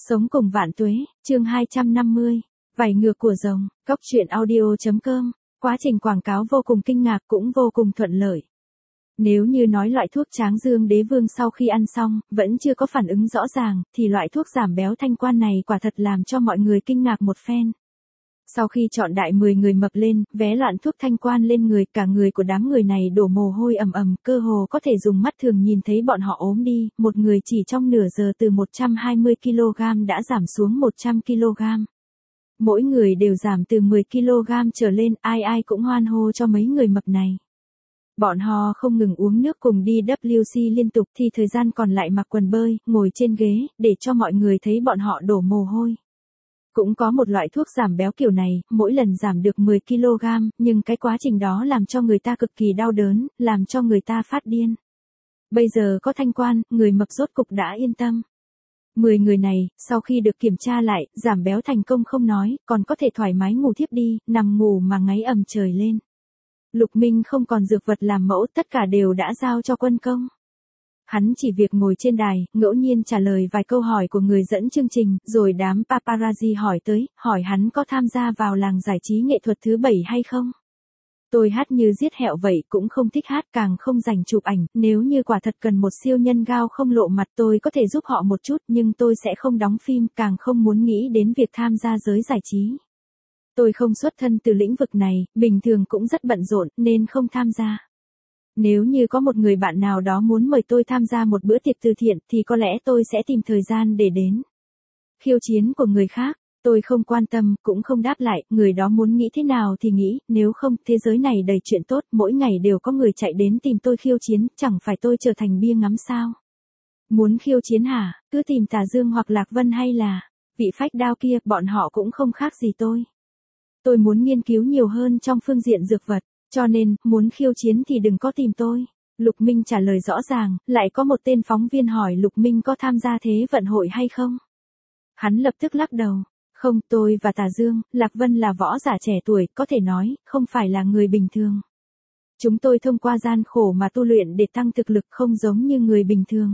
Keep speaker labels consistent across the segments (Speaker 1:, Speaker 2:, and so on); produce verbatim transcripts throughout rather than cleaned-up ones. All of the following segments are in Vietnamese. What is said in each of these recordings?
Speaker 1: Sống cùng vạn tuế, chương hai trăm năm mươi. Vảy ngược của rồng, Cóc truyện audio chấm com. Quá trình quảng cáo vô cùng kinh ngạc cũng vô cùng thuận lợi. Nếu như nói loại thuốc tráng dương đế vương sau khi ăn xong, vẫn chưa có phản ứng rõ ràng, thì loại thuốc giảm béo thanh quan này quả thật làm cho mọi người kinh ngạc một phen. Sau khi chọn đại mười người mập lên, vé loạn thuốc thanh quan lên người, cả người của đám người này đổ mồ hôi ầm ầm, cơ hồ có thể dùng mắt thường nhìn thấy bọn họ ốm đi, một người chỉ trong nửa giờ từ một trăm hai mươi ki lô gam đã giảm xuống một trăm ki lô gam. Mỗi người đều giảm từ mười ki lô gam trở lên, ai ai cũng hoan hô cho mấy người mập này. Bọn họ không ngừng uống nước cùng đi vê kép xê liên tục thì thời gian còn lại mặc quần bơi, ngồi trên ghế, để cho mọi người thấy bọn họ đổ mồ hôi. Cũng có một loại thuốc giảm béo kiểu này, mỗi lần giảm được mười ki lô gam, nhưng cái quá trình đó làm cho người ta cực kỳ đau đớn, làm cho người ta phát điên. Bây giờ có thanh quan, người mập rốt cục đã yên tâm. mười người này, sau khi được kiểm tra lại, giảm béo thành công không nói, còn có thể thoải mái ngủ thiếp đi, nằm ngủ mà ngáy ầm trời lên. Lục Minh không còn dược vật làm mẫu, tất cả đều đã giao cho quân công. Hắn chỉ việc ngồi trên đài, ngẫu nhiên trả lời vài câu hỏi của người dẫn chương trình, rồi đám paparazzi hỏi tới, hỏi hắn có tham gia vào làng giải trí nghệ thuật thứ bảy hay không. Tôi hát như giết hẹo vậy, cũng không thích hát, càng không dành chụp ảnh, nếu như quả thật cần một siêu nhân gao không lộ mặt tôi có thể giúp họ một chút, nhưng tôi sẽ không đóng phim, càng không muốn nghĩ đến việc tham gia giới giải trí. Tôi không xuất thân từ lĩnh vực này, bình thường cũng rất bận rộn, nên không tham gia. Nếu như có một người bạn nào đó muốn mời tôi tham gia một bữa tiệc từ thiện, thì có lẽ tôi sẽ tìm thời gian để đến. Khiêu chiến của người khác, tôi không quan tâm, cũng không đáp lại, người đó muốn nghĩ thế nào thì nghĩ, nếu không, thế giới này đầy chuyện tốt, mỗi ngày đều có người chạy đến tìm tôi khiêu chiến, chẳng phải tôi trở thành bia ngắm sao. Muốn khiêu chiến hả, cứ tìm Tà Dương hoặc Lạc Vân hay là vị phách đao kia, bọn họ cũng không khác gì tôi. Tôi muốn nghiên cứu nhiều hơn trong phương diện dược vật. Cho nên, muốn khiêu chiến thì đừng có tìm tôi. Lục Minh trả lời rõ ràng, lại có một tên phóng viên hỏi Lục Minh có tham gia thế vận hội hay không. Hắn lập tức lắc đầu. Không, tôi và Tà Dương, Lạc Vân là võ giả trẻ tuổi, có thể nói, không phải là người bình thường. Chúng tôi thông qua gian khổ mà tu luyện để tăng thực lực, không giống như người bình thường.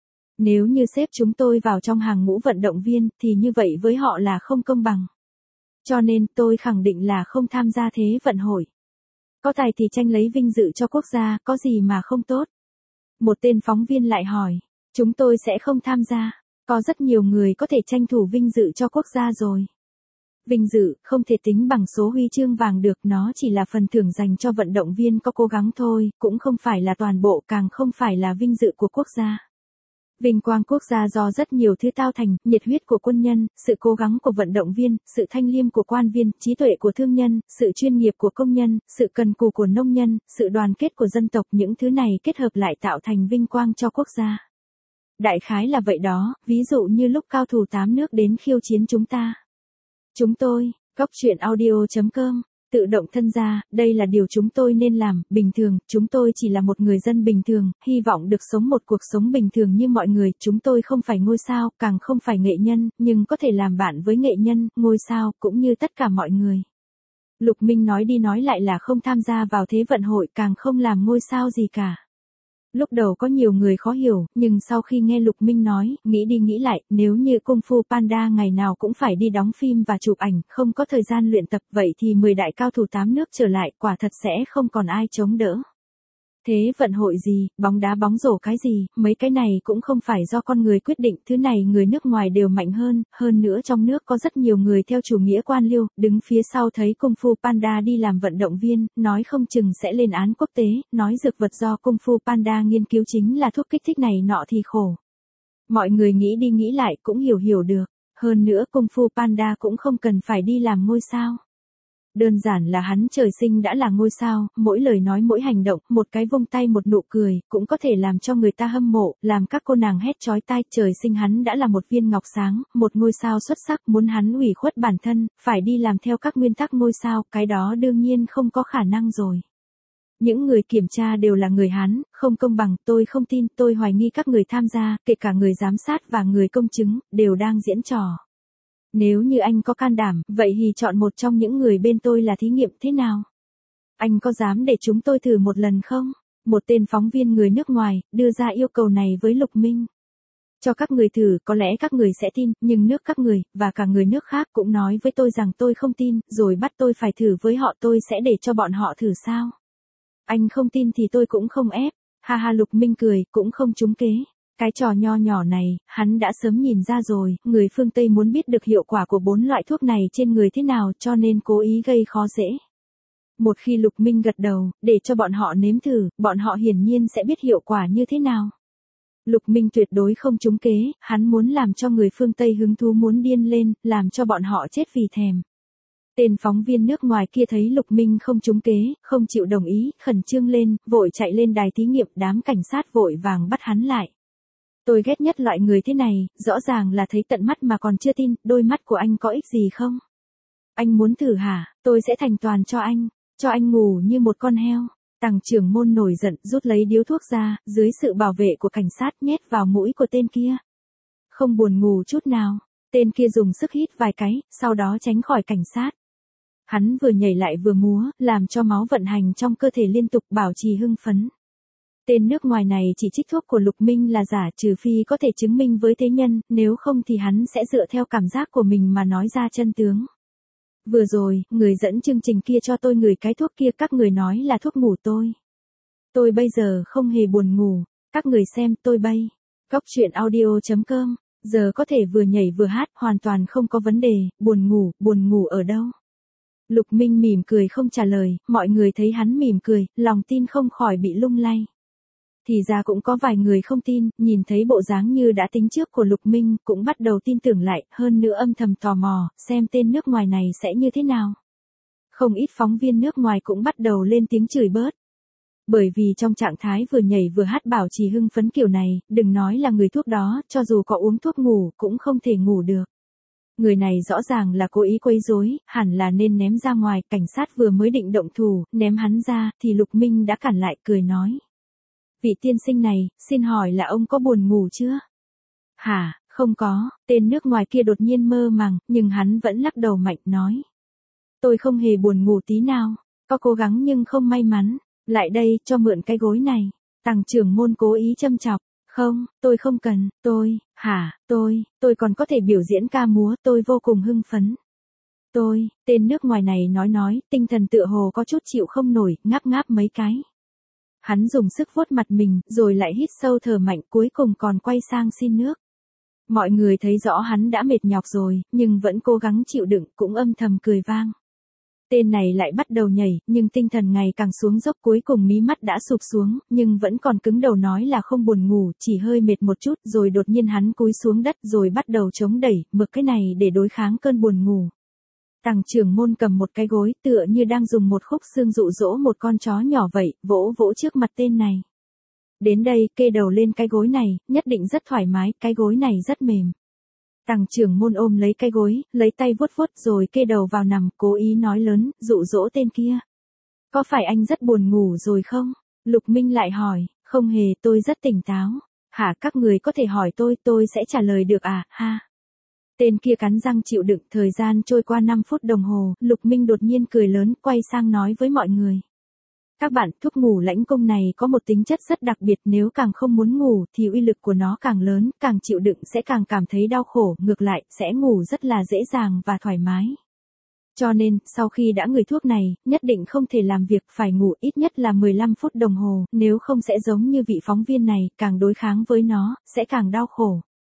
Speaker 1: Nếu như xếp chúng tôi vào trong hàng ngũ vận động viên, thì như vậy với họ là không công bằng. Cho nên, tôi khẳng định là không tham gia thế vận hội. Có tài thì tranh lấy vinh dự cho quốc gia, có gì mà không tốt? Một tên phóng viên lại hỏi, chúng tôi sẽ không tham gia, có rất nhiều người có thể tranh thủ vinh dự cho quốc gia rồi. Vinh dự, không thể tính bằng số huy chương vàng được, nó chỉ là phần thưởng dành cho vận động viên có cố gắng thôi, cũng không phải là toàn bộ, càng không phải là vinh dự của quốc gia. Vinh quang quốc gia do rất nhiều thứ tạo thành, nhiệt huyết của quân nhân, sự cố gắng của vận động viên, sự thanh liêm của quan viên, trí tuệ của thương nhân, sự chuyên nghiệp của công nhân, sự cần cù của nông nhân, sự đoàn kết của dân tộc, những thứ này kết hợp lại tạo thành vinh quang cho quốc gia. Đại khái là vậy đó, ví dụ như lúc cao thủ tám nước đến khiêu chiến chúng ta. Chúng tôi, Cóc truyện audio chấm com. Tự động thân ra, đây là điều chúng tôi nên làm, bình thường, chúng tôi chỉ là một người dân bình thường, hy vọng được sống một cuộc sống bình thường như mọi người, chúng tôi không phải ngôi sao, càng không phải nghệ nhân, nhưng có thể làm bạn với nghệ nhân, ngôi sao, cũng như tất cả mọi người. Lục Minh nói đi nói lại là không tham gia vào thế vận hội, càng không làm ngôi sao gì cả. Lúc đầu có nhiều người khó hiểu, nhưng sau khi nghe Lục Minh nói, nghĩ đi nghĩ lại, nếu như Kung Fu Panda ngày nào cũng phải đi đóng phim và chụp ảnh, không có thời gian luyện tập, vậy thì mười đại cao thủ tám nước trở lại, quả thật sẽ không còn ai chống đỡ. Thế vận hội gì, bóng đá bóng rổ cái gì, mấy cái này cũng không phải do con người quyết định, thứ này người nước ngoài đều mạnh hơn, hơn nữa trong nước có rất nhiều người theo chủ nghĩa quan liêu, đứng phía sau thấy Kung Fu Panda đi làm vận động viên, nói không chừng sẽ lên án quốc tế, nói dược vật do Kung Fu Panda nghiên cứu chính là thuốc kích thích này nọ thì khổ. Mọi người nghĩ đi nghĩ lại cũng hiểu hiểu được, hơn nữa Kung Fu Panda cũng không cần phải đi làm ngôi sao. Đơn giản là hắn trời sinh đã là ngôi sao, mỗi lời nói mỗi hành động, một cái vung tay một nụ cười, cũng có thể làm cho người ta hâm mộ, làm các cô nàng hét chói tai, trời sinh hắn đã là một viên ngọc sáng, một ngôi sao xuất sắc, muốn hắn ủy khuất bản thân, phải đi làm theo các nguyên tắc ngôi sao, cái đó đương nhiên không có khả năng rồi. Những người kiểm tra đều là người Hán, không công bằng, tôi không tin, tôi hoài nghi các người tham gia, kể cả người giám sát và người công chứng, đều đang diễn trò. Nếu như anh có can đảm, vậy thì chọn một trong những người bên tôi là thí nghiệm thế nào? Anh có dám để chúng tôi thử một lần không? Một tên phóng viên người nước ngoài, đưa ra yêu cầu này với Lục Minh. Cho các người thử, có lẽ các người sẽ tin, nhưng nước các người, và cả người nước khác cũng nói với tôi rằng tôi không tin, rồi bắt tôi phải thử với họ, tôi sẽ để cho bọn họ thử sao? Anh không tin thì tôi cũng không ép. Ha ha, Lục Minh cười, cũng không trúng kế. Cái trò nho nhỏ này, hắn đã sớm nhìn ra rồi, người phương Tây muốn biết được hiệu quả của bốn loại thuốc này trên người thế nào cho nên cố ý gây khó dễ. Một khi Lục Minh gật đầu, để cho bọn họ nếm thử, bọn họ hiển nhiên sẽ biết hiệu quả như thế nào. Lục Minh tuyệt đối không trúng kế, hắn muốn làm cho người phương Tây hứng thú muốn điên lên, làm cho bọn họ chết vì thèm. Tên phóng viên nước ngoài kia thấy Lục Minh không trúng kế, không chịu đồng ý, khẩn trương lên, vội chạy lên đài thí nghiệm, đám cảnh sát vội vàng bắt hắn lại. Tôi ghét nhất loại người thế này, rõ ràng là thấy tận mắt mà còn chưa tin, đôi mắt của anh có ích gì không? Anh muốn thử hả? Tôi sẽ thành toàn cho anh, cho anh ngủ như một con heo. Tằng trưởng môn nổi giận, rút lấy điếu thuốc ra, dưới sự bảo vệ của cảnh sát nhét vào mũi của tên kia. Không buồn ngủ chút nào, tên kia dùng sức hít vài cái, sau đó tránh khỏi cảnh sát. Hắn vừa nhảy lại vừa múa, làm cho máu vận hành trong cơ thể liên tục bảo trì hưng phấn. Tên nước ngoài này chỉ trích thuốc của Lục Minh là giả, trừ phi có thể chứng minh với thế nhân, nếu không thì hắn sẽ dựa theo cảm giác của mình mà nói ra chân tướng. Vừa rồi, người dẫn chương trình kia cho tôi ngửi cái thuốc kia, các người nói là thuốc ngủ tôi. Tôi bây giờ không hề buồn ngủ, các người xem tôi bay. Cóc truyện audio chấm com, giờ có thể vừa nhảy vừa hát, hoàn toàn không có vấn đề, buồn ngủ, buồn ngủ ở đâu? Lục Minh mỉm cười không trả lời, mọi người thấy hắn mỉm cười, lòng tin không khỏi bị lung lay. Thì ra cũng có vài người không tin, nhìn thấy bộ dáng như đã tính trước của Lục Minh, cũng bắt đầu tin tưởng lại, hơn nữa âm thầm tò mò, xem tên nước ngoài này sẽ như thế nào. Không ít phóng viên nước ngoài cũng bắt đầu lên tiếng chửi bớt. Bởi vì trong trạng thái vừa nhảy vừa hát bảo trì hưng phấn kiểu này, đừng nói là người thuốc đó, cho dù có uống thuốc ngủ, cũng không thể ngủ được. Người này rõ ràng là cố ý quấy rối, hẳn là nên ném ra ngoài, cảnh sát vừa mới định động thủ, ném hắn ra, thì Lục Minh đã cản lại, cười nói. Vị tiên sinh này, xin hỏi là ông có buồn ngủ chưa? Hả, không có, tên nước ngoài kia đột nhiên mơ màng, nhưng hắn vẫn lắc đầu mạnh nói. Tôi không hề buồn ngủ tí nào, có cố gắng nhưng không may mắn, lại đây, cho mượn cái gối này. Tằng trưởng môn cố ý châm chọc, không, tôi không cần, tôi, hả, tôi, tôi còn có thể biểu diễn ca múa, tôi vô cùng hưng phấn. Tôi, tên nước ngoài này nói nói, tinh thần tựa hồ có chút chịu không nổi, ngáp ngáp mấy cái. Hắn dùng sức vuốt mặt mình, rồi lại hít sâu thở mạnh, cuối cùng còn quay sang xin nước. Mọi người thấy rõ hắn đã mệt nhọc rồi, nhưng vẫn cố gắng chịu đựng, cũng âm thầm cười vang. Tên này lại bắt đầu nhảy, nhưng tinh thần ngày càng xuống dốc, cuối cùng mí mắt đã sụp xuống, nhưng vẫn còn cứng đầu nói là không buồn ngủ, chỉ hơi mệt một chút, rồi đột nhiên hắn cúi xuống đất rồi bắt đầu chống đẩy, mực cái này để đối kháng cơn buồn ngủ. Tằng trưởng môn cầm một cái gối, tựa như đang dùng một khúc xương dụ dỗ một con chó nhỏ vậy, vỗ vỗ trước mặt tên này. Đến đây, kê đầu lên cái gối này, nhất định rất thoải mái, cái gối này rất mềm. Tằng trưởng môn ôm lấy cái gối, lấy tay vuốt vuốt rồi kê đầu vào nằm, cố ý nói lớn, dụ dỗ tên kia. Có phải anh rất buồn ngủ rồi không? Lục Minh lại hỏi, không hề, tôi rất tỉnh táo. Hả, các người có thể hỏi tôi, tôi sẽ trả lời được à, ha. Tên kia cắn răng chịu đựng, thời gian trôi qua năm phút đồng hồ, Lục Minh đột nhiên cười lớn, quay sang nói với mọi người. Các bạn, thuốc ngủ lãnh cung này có một tính chất rất đặc biệt, nếu càng không muốn ngủ thì uy lực của nó càng lớn, càng chịu đựng sẽ càng cảm thấy đau khổ, ngược lại, sẽ ngủ rất là dễ dàng và thoải mái. Cho nên, sau khi đã ngửi thuốc này, nhất định không thể làm việc, phải ngủ ít nhất là mười lăm phút đồng hồ, nếu không sẽ giống như vị phóng viên này, càng đối kháng với nó, sẽ càng đau khổ.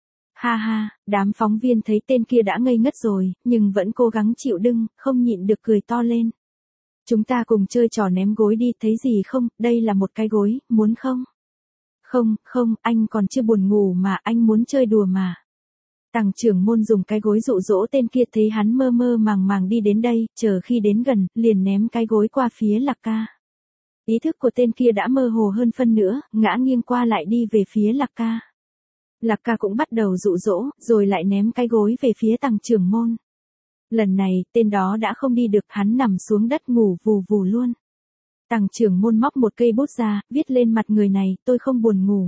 Speaker 1: Ha ha, đám phóng viên thấy tên kia đã ngây ngất rồi, nhưng vẫn cố gắng chịu đựng, không nhịn được cười to lên. Chúng ta cùng chơi trò ném gối đi, thấy gì không, đây là một cái gối, muốn không? Không, không, anh còn chưa buồn ngủ mà, anh muốn chơi đùa mà. Tằng trưởng môn dùng cái gối dụ dỗ tên kia, thấy hắn mơ mơ màng màng đi đến đây, chờ khi đến gần, liền ném cái gối qua phía Lạc Ca. Ý thức của tên kia đã mơ hồ hơn phân nữa, ngã nghiêng qua lại đi về phía Lạc Ca. Lạc Ca cũng bắt đầu dụ dỗ, rồi lại ném cái gối về phía tằng trưởng môn. Lần này, tên đó đã không đi được, hắn nằm xuống đất ngủ vù vù luôn. Tằng trưởng môn móc một cây bút ra, viết lên mặt người này, tôi không buồn ngủ.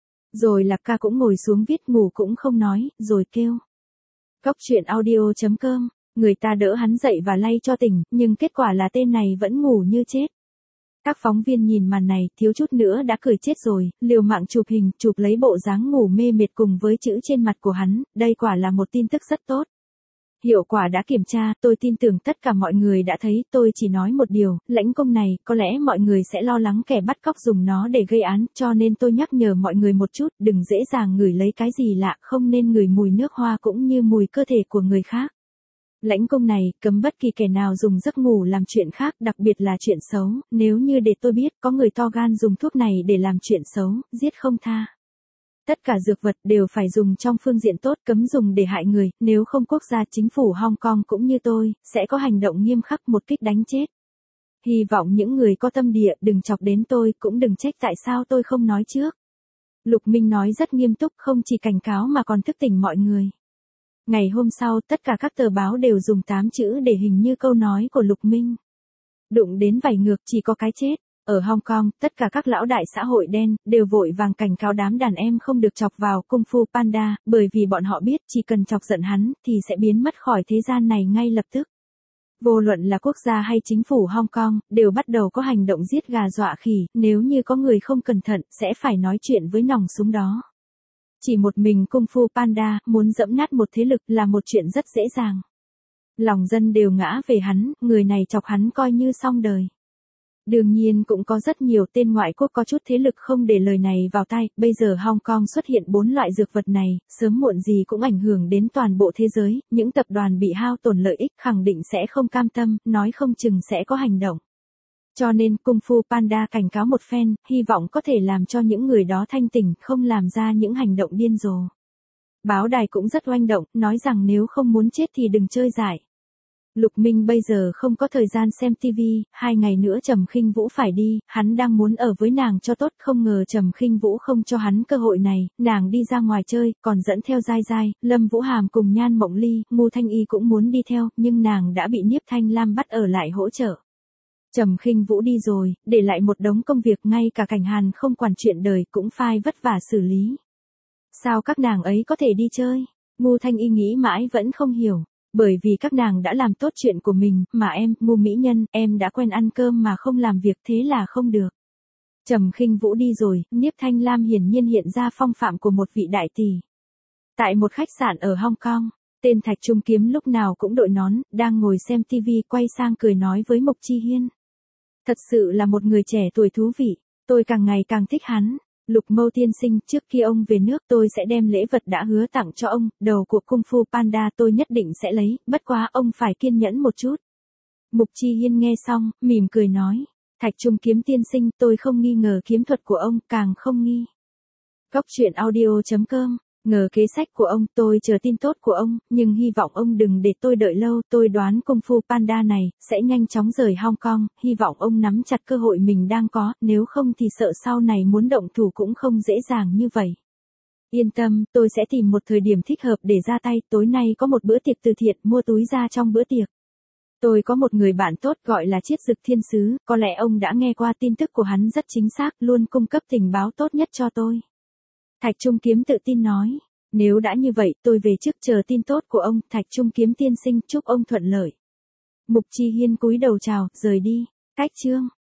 Speaker 1: Rồi Lạc Ca cũng ngồi xuống viết, ngủ cũng không nói, rồi kêu. Cóc truyện audio chấm com, người ta đỡ hắn dậy và lay cho tỉnh, nhưng kết quả là tên này vẫn ngủ như chết. Các phóng viên nhìn màn này, thiếu chút nữa đã cười chết rồi, liều mạng chụp hình, chụp lấy bộ dáng ngủ mê mệt cùng với chữ trên mặt của hắn, đây quả là một tin tức rất tốt. Hiệu quả đã kiểm tra, tôi tin tưởng tất cả mọi người đã thấy, tôi chỉ nói một điều, lãnh cung này, có lẽ mọi người sẽ lo lắng kẻ bắt cóc dùng nó để gây án, cho nên tôi nhắc nhở mọi người một chút, đừng dễ dàng ngửi lấy cái gì lạ, không nên ngửi mùi nước hoa cũng như mùi cơ thể của người khác. Lãnh cung này, cấm bất kỳ kẻ nào dùng giấc ngủ làm chuyện khác, đặc biệt là chuyện xấu, nếu như để tôi biết có người to gan dùng thuốc này để làm chuyện xấu, giết không tha. Tất cả dược vật đều phải dùng trong phương diện tốt, cấm dùng để hại người, nếu không quốc gia chính phủ Hong Kong cũng như tôi, sẽ có hành động nghiêm khắc một kích đánh chết. Hy vọng những người có tâm địa đừng chọc đến tôi, cũng đừng trách tại sao tôi không nói trước. Lục Minh nói rất nghiêm túc, không chỉ cảnh cáo mà còn thức tỉnh mọi người. Ngày hôm sau, tất cả các tờ báo đều dùng tám chữ để hình như câu nói của Lục Minh. Đụng đến vảy ngược chỉ có cái chết. Ở Hong Kong, tất cả các lão đại xã hội đen, đều vội vàng cảnh cáo đám đàn em không được chọc vào Kung Fu Panda, bởi vì bọn họ biết chỉ cần chọc giận hắn, thì sẽ biến mất khỏi thế gian này ngay lập tức. Vô luận là quốc gia hay chính phủ Hong Kong, đều bắt đầu có hành động giết gà dọa khỉ, nếu như có người không cẩn thận, sẽ phải nói chuyện với nòng súng đó. Chỉ một mình Kung Fu Panda, muốn dẫm nát một thế lực là một chuyện rất dễ dàng. Lòng dân đều ngã về hắn, người này chọc hắn coi như xong đời. Đương nhiên cũng có rất nhiều tên ngoại quốc có chút thế lực không để lời này vào tai, bây giờ Hong Kong xuất hiện bốn loại dược vật này, sớm muộn gì cũng ảnh hưởng đến toàn bộ thế giới, những tập đoàn bị hao tổn lợi ích khẳng định sẽ không cam tâm, nói không chừng sẽ có hành động. Cho nên Kung Fu Panda cảnh cáo một phen, hy vọng có thể làm cho những người đó thanh tỉnh, không làm ra những hành động điên rồ. Báo đài cũng rất oanh động, nói rằng nếu không muốn chết thì đừng chơi giải. Lục Minh bây giờ không có thời gian xem tivi, hai ngày nữa Trầm Khinh Vũ phải đi, hắn đang muốn ở với nàng cho tốt, không ngờ Trầm Khinh Vũ không cho hắn cơ hội này, nàng đi ra ngoài chơi, còn dẫn theo Giai Giai, Lâm Vũ Hàm cùng Nhan Mộng Ly, Ngô Thanh Y cũng muốn đi theo, nhưng nàng đã bị Nhiếp Thanh Lam bắt ở lại hỗ trợ. Trầm Khinh Vũ đi rồi, để lại một đống công việc, ngay cả Cảnh Hàn không quản chuyện đời cũng phai vất vả xử lý. Sao các nàng ấy có thể đi chơi? Ngô Thanh Y nghĩ mãi vẫn không hiểu. Bởi vì các nàng đã làm tốt chuyện của mình, mà em, ngu mỹ nhân, em đã quen ăn cơm mà không làm việc, thế là không được. Trầm Khinh Vũ đi rồi, Nhiếp Thanh Lam hiển nhiên hiện ra phong phạm của một vị đại tỷ. Tại một khách sạn ở Hong Kong, tên Thạch Trung Kiếm lúc nào cũng đội nón, đang ngồi xem tivi, quay sang cười nói với Mộc Chi Hiên. Thật sự là một người trẻ tuổi thú vị, tôi càng ngày càng thích hắn. Lục Mâu tiên sinh, trước khi ông về nước tôi sẽ đem lễ vật đã hứa tặng cho ông, đầu của Kung Fu Panda tôi nhất định sẽ lấy, bất quá ông phải kiên nhẫn một chút. Mục Chi Hiên nghe xong, mỉm cười nói, Thạch Trung Kiếm tiên sinh, tôi không nghi ngờ kiếm thuật của ông, càng không nghi. Góc truyện audio chấm com, ngờ kế sách của ông, tôi chờ tin tốt của ông, nhưng hy vọng ông đừng để tôi đợi lâu, tôi đoán Kung Fu Panda này sẽ nhanh chóng rời Hong Kong, hy vọng ông nắm chặt cơ hội mình đang có, nếu không thì sợ sau này muốn động thủ cũng không dễ dàng như vậy. Yên tâm, tôi sẽ tìm một thời điểm thích hợp để ra tay, tối nay có một bữa tiệc từ thiện, mua túi ra trong bữa tiệc. Tôi có một người bạn tốt gọi là Chiết Dực Thiên Sứ, có lẽ ông đã nghe qua tin tức của hắn rất chính xác, luôn cung cấp tình báo tốt nhất cho tôi. Thạch Trung Kiếm tự tin nói, nếu đã như vậy, tôi về trước chờ tin tốt của ông, Thạch Trung Kiếm tiên sinh, chúc ông thuận lợi. Mục Chi Hiên cúi đầu chào, rời đi. Cách chương